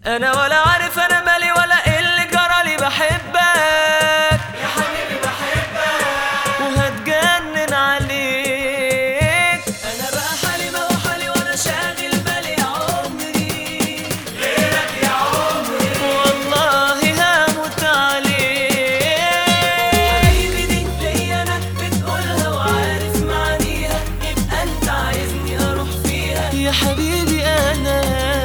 انا ولا عارف انا مالي ولا ايه اللي جرالي، بحبك يا حبيبي بحبك وهتجنن عليك. انا بقى حالي ما هو حالي وانا شاغل بالي يا عمري غيرك يا عمري والله هموت عليك. حبيبي دي ليا انا بتقولها وعارف معانيها، يبقى انت عايزني اروح فيها يا حبيبي انا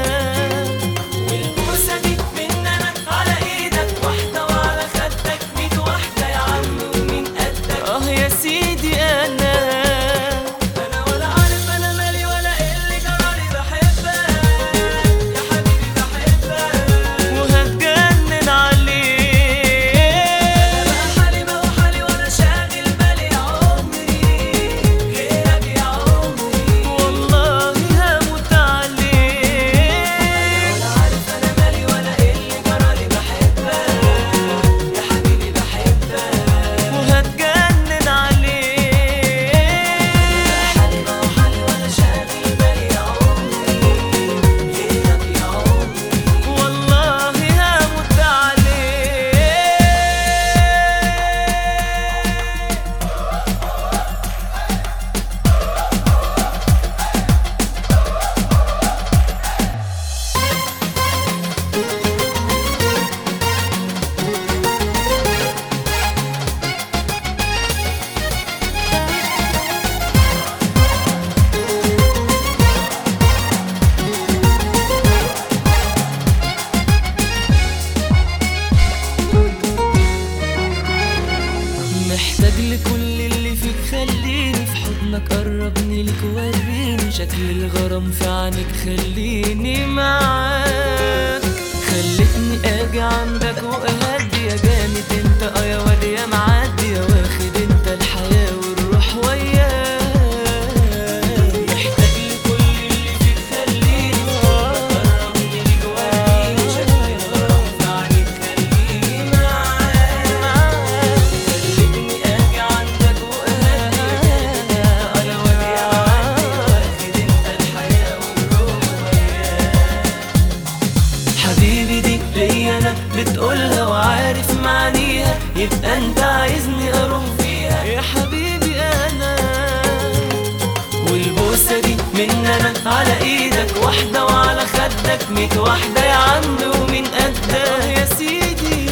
والبوسه دي من انا على ايدك واحده وعلى خدك 100 واحده يا عم ومين قدك. يا سيدي انا انا ولا عارف انا مالي ولا ايه اللي جرالي، بحبك يا حبيبي بحبك وهتجنن عليك. انا بقى حالي ما هو حالي وانا شاغل بالي يا عمري غيرك يا عمري. والله هموت عليك. ولا عارف انا مالي ولا ايه اللي جرالي، بحبك يا حبيبي بحبك وهتجنن عليك. حالي ما هو حالي وانا شاغل بالي يا عمري غيرك يا عمري. والله هموت عليك. محتاج لكل اللي فيك، خليني في حضنك، قربني لك وريني شكل الغرام في عينك، خليني معاك. خلتني اجي عندك واهدي يا جامد انت، يا واد يا معدي يا واخد انت الحياة والروح وياك. محتاج لكل اللي فيك، خليني في حضنك، قربني لك وريني شكل الغرام في عينك، خليني معاك. خلتني اجي عندك واهدي يا واد يا معدي واخد انت الحياة والروح وياك. حبيبي دي ليا انا بتقولها وعارف معانيها، يبقى انت عايزني اروح فيها يا حبيبي انا. والبوسه دي من انا على ايدك واحده وعلى خدك 100 واحده يا عم ومين قدك. يا سيدي